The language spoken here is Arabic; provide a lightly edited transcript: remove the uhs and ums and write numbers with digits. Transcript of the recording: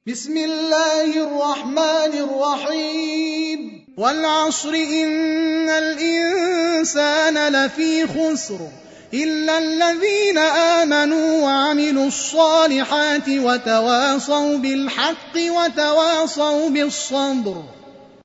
بسم الله الرحمن الرحيم والعصر إن الإنسان لفي خسر إلا الذين آمنوا وعملوا الصالحات وتواصوا بالحق وتواصوا بالصبر